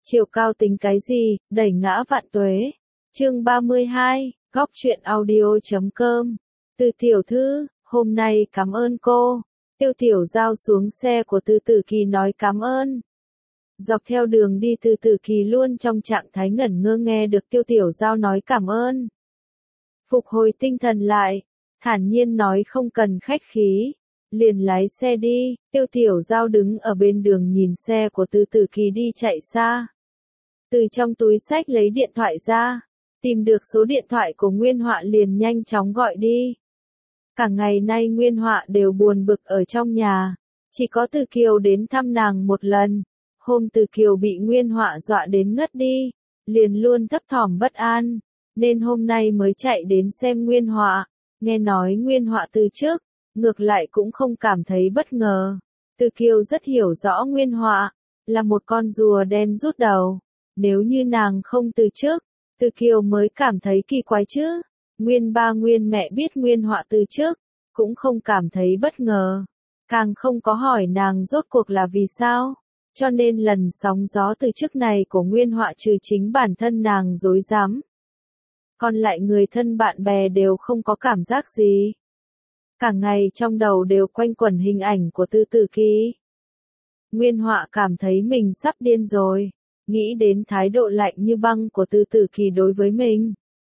Chiều cao tính cái gì, đẩy ngã vạn tuế. Chương 32, góc truyện audio.com. Từ tiểu thư, hôm nay cảm ơn cô. Tiêu Tiểu Giao xuống xe của Từ Tử Kỳ nói cảm ơn. Dọc theo đường đi Từ Tử Kỳ luôn trong trạng thái ngẩn ngơ nghe được Tiêu Tiểu Giao nói cảm ơn. Phục hồi tinh thần lại, thản nhiên nói không cần khách khí. Liền lái xe đi, Tiêu Tiểu Giao đứng ở bên đường nhìn xe của Từ Tử Kỳ đi chạy xa. Từ trong túi xách lấy điện thoại ra, tìm được số điện thoại của Nguyên Họa liền nhanh chóng gọi đi. Cả ngày nay Nguyên Họa đều buồn bực ở trong nhà, chỉ có Từ Kiều đến thăm nàng một lần. Hôm Từ Kiều bị Nguyên Họa dọa đến ngất đi, liền luôn thấp thỏm bất an, nên hôm nay mới chạy đến xem Nguyên Họa. Nghe nói Nguyên Họa từ trước, ngược lại cũng không cảm thấy bất ngờ. Từ Kiều rất hiểu rõ Nguyên Họa, là một con rùa đen rút đầu. Nếu như nàng không từ trước, Từ Kiều mới cảm thấy kỳ quái chứ. Nguyên ba Nguyên mẹ biết Nguyên Họa từ trước, cũng không cảm thấy bất ngờ. Càng không có hỏi nàng rốt cuộc là vì sao. Cho nên lần sóng gió từ trước này của Nguyên Họa trừ chính bản thân nàng rối rắm. Còn lại người thân bạn bè đều không có cảm giác gì. Cả ngày trong đầu đều quanh quẩn hình ảnh của Từ Tử Kỳ. Nguyên Họa cảm thấy mình sắp điên rồi, nghĩ đến thái độ lạnh như băng của Từ Tử Kỳ đối với mình.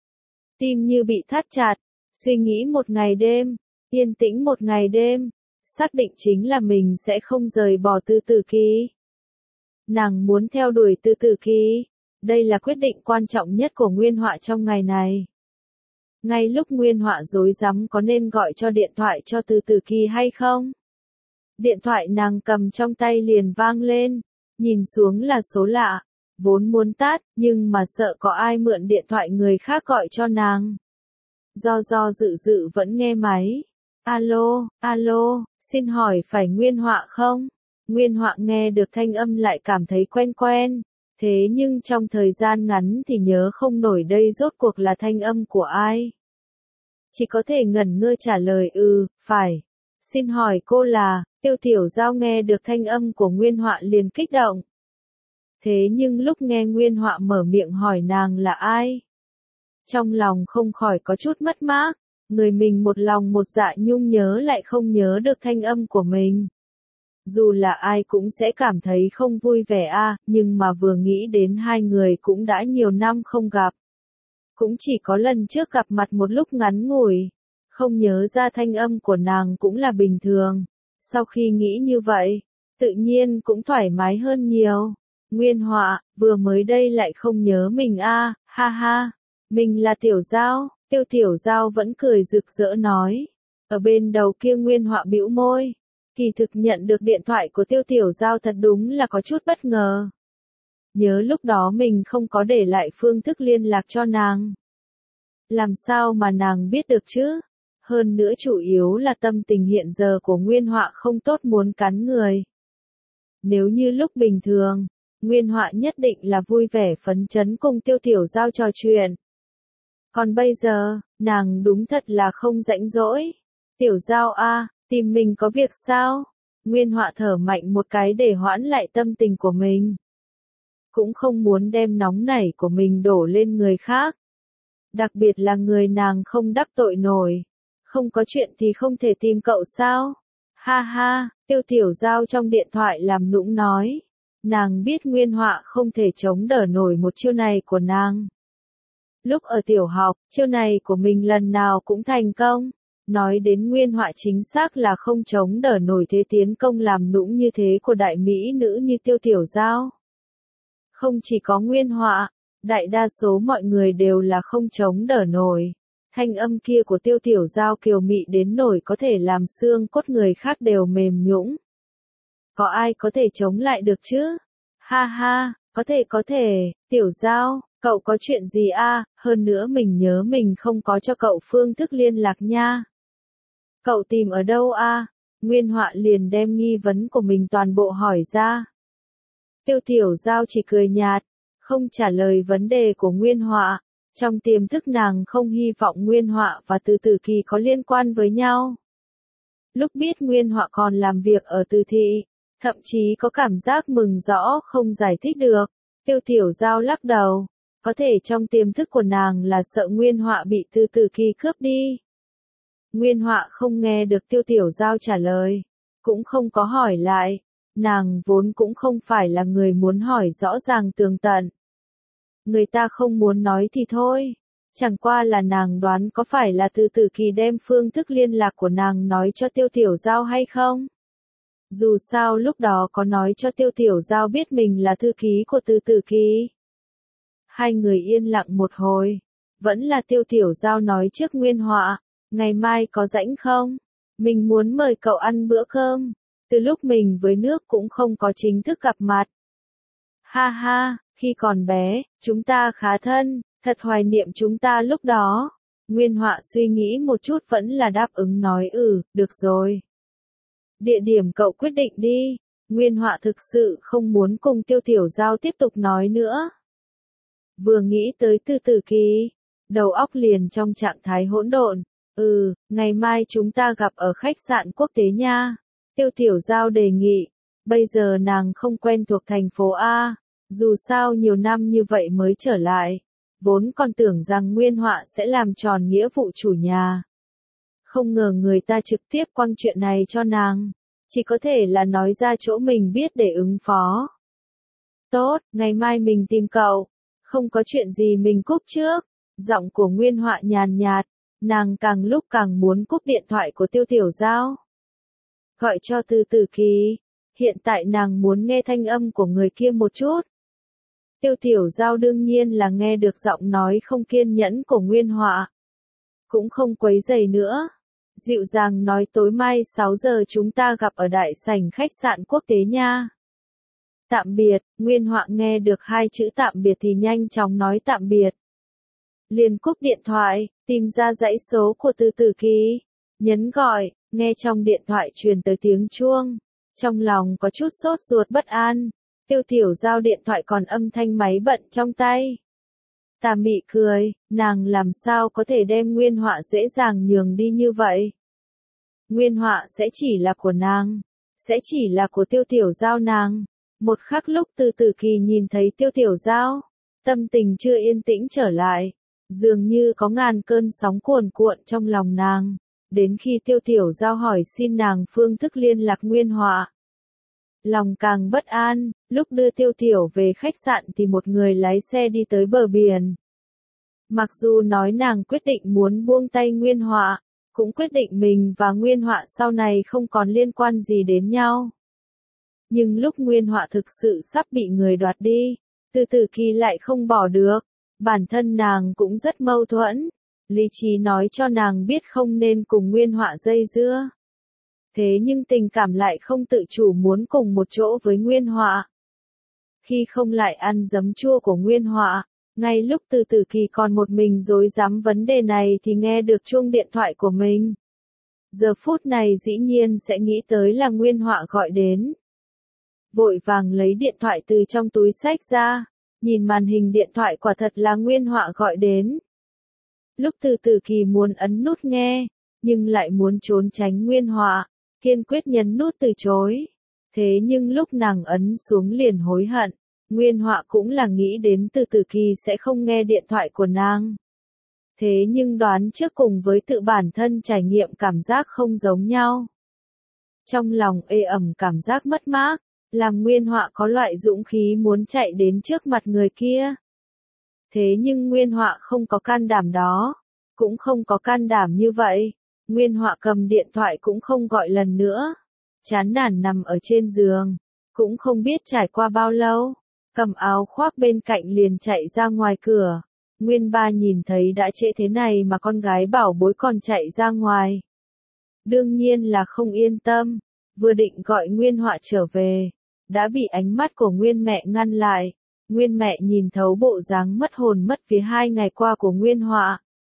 Tim như bị thắt chặt, suy nghĩ một ngày đêm, yên tĩnh một ngày đêm, xác định chính là mình sẽ không rời bỏ Từ Tử Kỳ. Nàng muốn theo đuổi Từ Tử Kỳ, đây là quyết định quan trọng nhất của Nguyên Họa trong ngày này. Ngay lúc Nguyên Họa rối rắm có nên gọi cho điện thoại cho Từ Tử Kỳ hay không? Điện thoại nàng cầm trong tay liền vang lên, nhìn xuống là số lạ, vốn muốn tắt, nhưng mà sợ có ai mượn điện thoại người khác gọi cho nàng. Do dự vẫn nghe máy. Alo, xin hỏi phải Nguyên Họa không? Nguyên Họa nghe được thanh âm lại cảm thấy quen quen, thế nhưng trong thời gian ngắn thì nhớ không nổi đây rốt cuộc là thanh âm của ai. Chỉ có thể ngẩn ngơ trả lời phải. Xin hỏi cô là, Tiêu Tiểu Giao nghe được thanh âm của Nguyên Họa liền kích động. Thế nhưng lúc nghe Nguyên Họa mở miệng hỏi nàng là ai, trong lòng không khỏi có chút mất mát, người mình một lòng một dạ nhung nhớ lại không nhớ được thanh âm của mình. Dù là ai cũng sẽ cảm thấy không vui vẻ nhưng mà vừa nghĩ đến hai người cũng đã nhiều năm không gặp. Cũng chỉ có lần trước gặp mặt một lúc ngắn ngủi, không nhớ ra thanh âm của nàng cũng là bình thường. Sau khi nghĩ như vậy, tự nhiên cũng thoải mái hơn nhiều. Nguyên Họa, vừa mới đây lại không nhớ mình ha ha, mình là Tiểu Giao. Tiêu Tiểu Giao vẫn cười rực rỡ nói. Ở bên đầu kia Nguyên Họa bĩu môi. Kỳ thực nhận được điện thoại của Tiêu Tiểu Giao thật đúng là có chút bất ngờ. Nhớ lúc đó mình không có để lại phương thức liên lạc cho nàng. Làm sao mà nàng biết được chứ? Hơn nữa chủ yếu là tâm tình hiện giờ của Nguyên Họa không tốt muốn cắn người. Nếu như lúc bình thường, Nguyên Họa nhất định là vui vẻ phấn chấn cùng Tiêu Tiểu Giao trò chuyện. Còn bây giờ, nàng đúng thật là không rảnh rỗi. Tiểu Giao tìm mình có việc sao? Nguyên Họa thở mạnh một cái để hoãn lại tâm tình của mình. Cũng không muốn đem nóng nảy của mình đổ lên người khác. Đặc biệt là người nàng không đắc tội nổi. Không có chuyện thì không thể tìm cậu sao? Ha ha, Tiêu Tiểu Giao trong điện thoại làm nũng nói. Nàng biết Nguyên Họa không thể chống đỡ nổi một chiêu này của nàng. Lúc ở tiểu học, chiêu này của mình lần nào cũng thành công. Nói đến Nguyên Họa chính xác là không chống đỡ nổi thế tiến công làm nũng như thế của đại mỹ nữ như Tiêu Tiểu Giao. Không chỉ có Nguyên Họa, đại đa số mọi người đều là không chống đỡ nổi. Thanh âm kia của Tiêu Tiểu Giao kiều mị đến nổi có thể làm xương cốt người khác đều mềm nhũn. Có ai có thể chống lại được chứ? Ha ha, có thể, Tiểu Giao, cậu có chuyện gì hơn nữa mình nhớ mình không có cho cậu phương thức liên lạc nha. Cậu tìm ở đâu Nguyên Họa liền đem nghi vấn của mình toàn bộ hỏi ra. Tiêu Tiểu Giao chỉ cười nhạt, không trả lời vấn đề của Nguyên Họa. Trong tiềm thức nàng không hy vọng Nguyên Họa và Từ Tử Kỳ có liên quan với nhau. Lúc biết Nguyên Họa còn làm việc ở Từ Thị, thậm chí có cảm giác mừng rõ không giải thích được. Tiêu Tiểu Giao lắc đầu, có thể trong tiềm thức của nàng là sợ Nguyên Họa bị Từ Từ Kỳ cướp đi. Nguyên Họa không nghe được Tiêu Tiểu Giao trả lời, cũng không có hỏi lại, nàng vốn cũng không phải là người muốn hỏi rõ ràng tường tận. Người ta không muốn nói thì thôi, chẳng qua là nàng đoán có phải là Từ Từ Kỳ đem phương thức liên lạc của nàng nói cho Tiêu Tiểu Giao hay không? Dù sao lúc đó có nói cho Tiêu Tiểu Giao biết mình là thư ký của Từ Từ Kỳ. Hai người yên lặng một hồi, vẫn là Tiêu Tiểu Giao nói trước Nguyên Họa, ngày mai có rảnh không? Mình muốn mời cậu ăn bữa cơm, từ lúc mình với nước cũng không có chính thức gặp mặt. Ha ha, khi còn bé, chúng ta khá thân, thật hoài niệm chúng ta lúc đó. Nguyên Họa suy nghĩ một chút vẫn là đáp ứng nói được rồi. Địa điểm cậu quyết định đi. Nguyên Họa thực sự không muốn cùng Tiêu Tiểu Giao tiếp tục nói nữa. Vừa nghĩ tới Từ Từ Kỳ, đầu óc liền trong trạng thái hỗn độn. Ngày mai chúng ta gặp ở khách sạn quốc tế nha. Tiêu Tiểu Giao đề nghị. Bây giờ nàng không quen thuộc thành phố A, dù sao nhiều năm như vậy mới trở lại. Vốn còn tưởng rằng Nguyên Họa sẽ làm tròn nghĩa vụ chủ nhà. Không ngờ người ta trực tiếp quăng chuyện này cho nàng, chỉ có thể là nói ra chỗ mình biết để ứng phó. Tốt, ngày mai mình tìm cậu, không có chuyện gì mình cúp trước. Giọng của Nguyên Họa nhàn nhạt, nàng càng lúc càng muốn cúp điện thoại của Tiêu Tiểu Giao. Gọi cho Từ Từ Kỳ, hiện tại nàng muốn nghe thanh âm của người kia một chút. Tiêu Tiểu Giao đương nhiên là nghe được giọng nói không kiên nhẫn của Nguyên Họa. Cũng không quấy rầy nữa. Dịu dàng nói tối mai 6 giờ chúng ta gặp ở đại sảnh khách sạn quốc tế nha. Tạm biệt, Nguyên Họa nghe được hai chữ tạm biệt thì nhanh chóng nói tạm biệt. Liền cúp điện thoại, tìm ra dãy số của Từ Từ Kỳ, nhấn gọi, nghe trong điện thoại truyền tới tiếng chuông. Trong lòng có chút sốt ruột bất an, Tiêu Tiểu Giao điện thoại còn âm thanh máy bận trong tay. Tà mị cười, nàng làm sao có thể đem Nguyên Họa dễ dàng nhường đi như vậy. Nguyên Họa sẽ chỉ là của nàng, sẽ chỉ là của Tiêu Tiểu Giao nàng. Một khắc lúc Từ Từ Kỳ nhìn thấy Tiêu Tiểu Giao, tâm tình chưa yên tĩnh trở lại, dường như có ngàn cơn sóng cuồn cuộn trong lòng nàng, đến khi Tiêu Tiểu Giao hỏi xin nàng phương thức liên lạc Nguyên Họa. Lòng càng bất an, lúc đưa Tiêu Tiểu về khách sạn thì một người lái xe đi tới bờ biển. Mặc dù nói nàng quyết định muốn buông tay Nguyên Họa, cũng quyết định mình và Nguyên Họa sau này không còn liên quan gì đến nhau. Nhưng lúc Nguyên Họa thực sự sắp bị người đoạt đi, Từ Từ Kỳ lại không bỏ được, bản thân nàng cũng rất mâu thuẫn, lý trí nói cho nàng biết không nên cùng Nguyên Họa dây dưa. Thế nhưng tình cảm lại không tự chủ muốn cùng một chỗ với Nguyên Họa. Khi không lại ăn giấm chua của Nguyên Họa, ngay lúc Từ Từ Kỳ còn một mình rối rắm vấn đề này thì nghe được chuông điện thoại của mình. Giờ phút này dĩ nhiên sẽ nghĩ tới là Nguyên Họa gọi đến. Vội vàng lấy điện thoại từ trong túi xách ra, nhìn màn hình điện thoại quả thật là Nguyên Họa gọi đến. Lúc Từ Từ Kỳ muốn ấn nút nghe, nhưng lại muốn trốn tránh Nguyên Họa, kiên quyết nhấn nút từ chối. Thế nhưng lúc nàng ấn xuống liền hối hận, Nguyên Họa cũng là nghĩ đến Từ Từ Kỳ sẽ không nghe điện thoại của nàng. Thế nhưng đoán trước cùng với tự bản thân trải nghiệm cảm giác không giống nhau. Trong lòng ê ẩm cảm giác mất mát, làm Nguyên Họa có loại dũng khí muốn chạy đến trước mặt người kia. Thế nhưng Nguyên Họa không có can đảm đó, cũng không có can đảm như vậy. Nguyên Họa cầm điện thoại cũng không gọi lần nữa. Chán nản nằm ở trên giường, cũng không biết trải qua bao lâu, cầm áo khoác bên cạnh liền chạy ra ngoài cửa. Nguyên ba nhìn thấy đã trễ thế này mà con gái bảo bối còn chạy ra ngoài. Đương nhiên là không yên tâm, vừa định gọi Nguyên Họa trở về, đã bị ánh mắt của Nguyên mẹ ngăn lại. Nguyên mẹ nhìn thấu bộ dáng mất hồn mất vía 2 ngày qua của Nguyên Họa.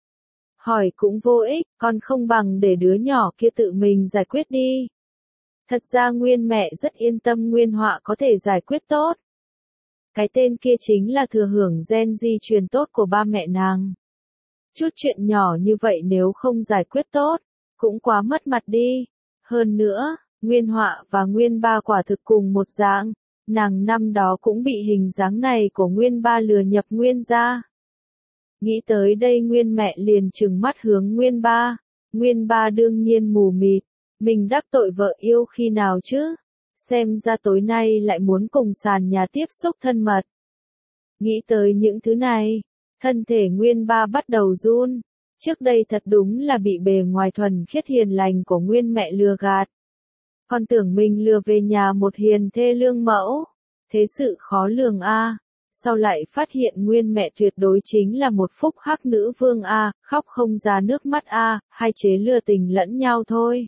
Hỏi cũng vô ích, con không bằng để đứa nhỏ kia tự mình giải quyết đi. Thật ra Nguyên mẹ rất yên tâm Nguyên Họa có thể giải quyết tốt. Cái tên kia chính là thừa hưởng gen di truyền tốt của ba mẹ nàng. Chút chuyện nhỏ như vậy nếu không giải quyết tốt, cũng quá mất mặt đi. Hơn nữa, Nguyên Họa và Nguyên ba quả thực cùng một dạng, nàng năm đó cũng bị hình dáng này của Nguyên Ba lừa nhập Nguyên gia. Nghĩ tới đây Nguyên mẹ liền trừng mắt hướng Nguyên Ba. Nguyên Ba đương nhiên mù mịt, mình đắc tội vợ yêu khi nào chứ? Xem ra tối nay lại muốn cùng sàn nhà tiếp xúc thân mật. Nghĩ tới những thứ này, thân thể Nguyên Ba bắt đầu run. Trước đây thật đúng là bị bề ngoài thuần khiết hiền lành của Nguyên mẹ lừa gạt. Con tưởng mình lừa về nhà một hiền thê lương mẫu. Thế sự khó lường a. Sau lại phát hiện Nguyên mẹ tuyệt đối chính là một phúc hắc nữ vương a, khóc không ra nước mắt a, hai chế lừa tình lẫn nhau thôi.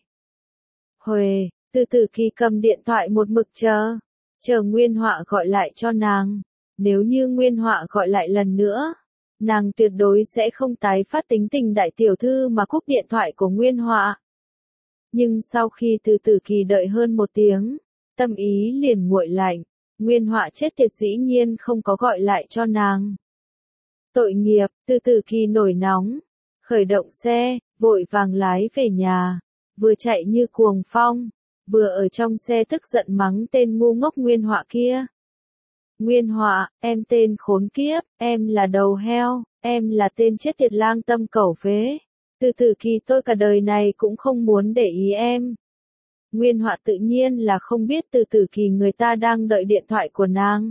Huề, từ từ Kỳ cầm điện thoại một mực chờ Nguyên Họa gọi lại cho nàng. Nếu như Nguyên Họa gọi lại lần nữa, nàng tuyệt đối sẽ không tái phát tính tình đại tiểu thư mà cúp điện thoại của Nguyên Họa. Nhưng sau khi từ từ Kỳ đợi hơn một tiếng, tâm ý liền nguội lạnh. Nguyên Họa chết tiệt dĩ nhiên không có gọi lại cho nàng. Tội nghiệp, từ từ Kỳ nổi nóng, khởi động xe, vội vàng lái về nhà, vừa chạy như cuồng phong, vừa ở trong xe tức giận mắng tên ngu ngốc Nguyên Họa kia. Nguyên Họa, em tên khốn kiếp, em là đầu heo, em là tên chết tiệt lang tâm cẩu phế. Từ từ Kỳ tôi cả đời này cũng không muốn để ý em. Nguyên Họa tự nhiên là không biết từ từ Kỳ người ta đang đợi điện thoại của nàng.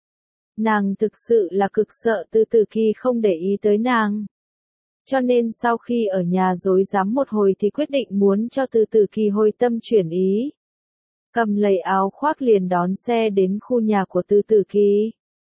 Nàng thực sự là cực sợ từ từ Kỳ không để ý tới nàng. Cho nên sau khi ở nhà rối rắm một hồi thì quyết định muốn cho từ từ Kỳ hồi tâm chuyển ý. Cầm lấy áo khoác liền đón xe đến khu nhà của từ từ Kỳ.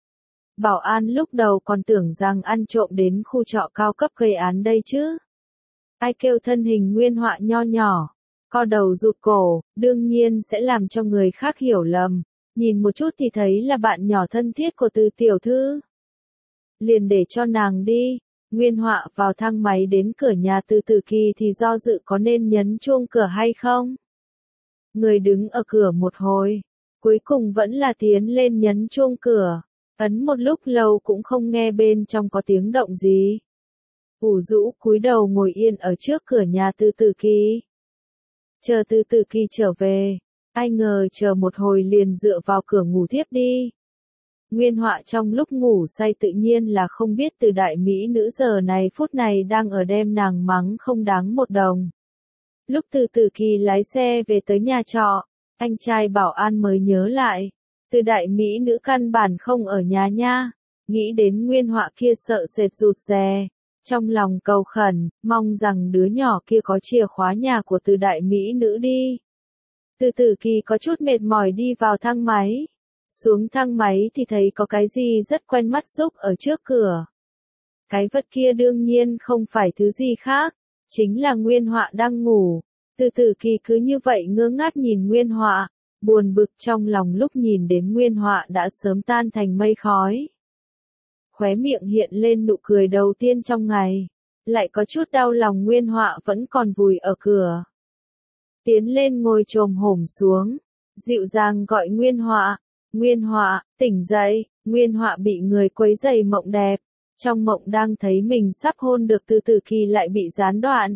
Bảo an lúc đầu còn tưởng rằng ăn trộm đến khu trọ cao cấp gây án đây chứ. Ai kêu thân hình Nguyên Họa nho nhỏ, co đầu rụt cổ, đương nhiên sẽ làm cho người khác hiểu lầm. Nhìn một chút thì thấy là bạn nhỏ thân thiết của từ tiểu thư. Liền để cho nàng đi. Nguyên Họa vào thang máy đến cửa nhà từ từ Kỳ thì do dự có nên nhấn chuông cửa hay không. Người đứng ở cửa một hồi, cuối cùng vẫn là tiến lên nhấn chuông cửa. Ấn một lúc lâu cũng không nghe bên trong có tiếng động gì. Ủ rũ cúi đầu ngồi yên ở trước cửa nhà từ từ Kỳ. Chờ từ từ Kỳ trở về, ai ngờ chờ một hồi liền dựa vào cửa ngủ thiếp đi. Nguyên Họa trong lúc ngủ say tự nhiên là không biết từ đại mỹ nữ giờ này phút này đang ở đem nàng mắng không đáng một đồng. Lúc từ từ Kỳ lái xe về tới nhà trọ, anh trai bảo an mới nhớ lại. Từ đại mỹ nữ căn bản không ở nhà nha. Nghĩ đến Nguyên Họa kia sợ sệt rụt rè. Trong lòng cầu khẩn, mong rằng đứa nhỏ kia có chìa khóa nhà của từ đại mỹ nữ đi. Từ từ Kỳ có chút mệt mỏi đi vào thang máy. Xuống thang máy thì thấy có cái gì rất quen mắt rúc ở trước cửa. Cái vật kia đương nhiên không phải thứ gì khác, chính là Nguyên Họa đang ngủ. Từ từ Kỳ cứ như vậy ngơ ngác nhìn Nguyên Họa, buồn bực trong lòng lúc nhìn đến Nguyên Họa đã sớm tan thành mây khói. Khóe miệng hiện lên nụ cười đầu tiên trong ngày, lại có chút đau lòng Nguyên Họa vẫn còn vùi ở cửa. Tiến lên ngồi chồm hổm xuống, dịu dàng gọi Nguyên Họa. Nguyên Họa, tỉnh dậy. Nguyên Họa bị người quấy rầy mộng đẹp. Trong mộng đang thấy mình sắp hôn được từ từ Kỳ lại bị gián đoạn.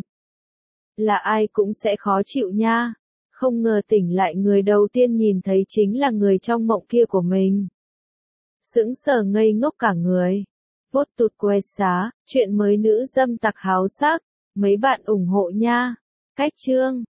Là ai cũng sẽ khó chịu nha. Không ngờ tỉnh lại người đầu tiên nhìn thấy chính là người trong mộng kia của mình. Sững sờ ngây ngốc cả người. Vốt tụt que xá, chuyện mới nữ dâm tặc háo sắc. Mấy bạn ủng hộ nha. Cách chương.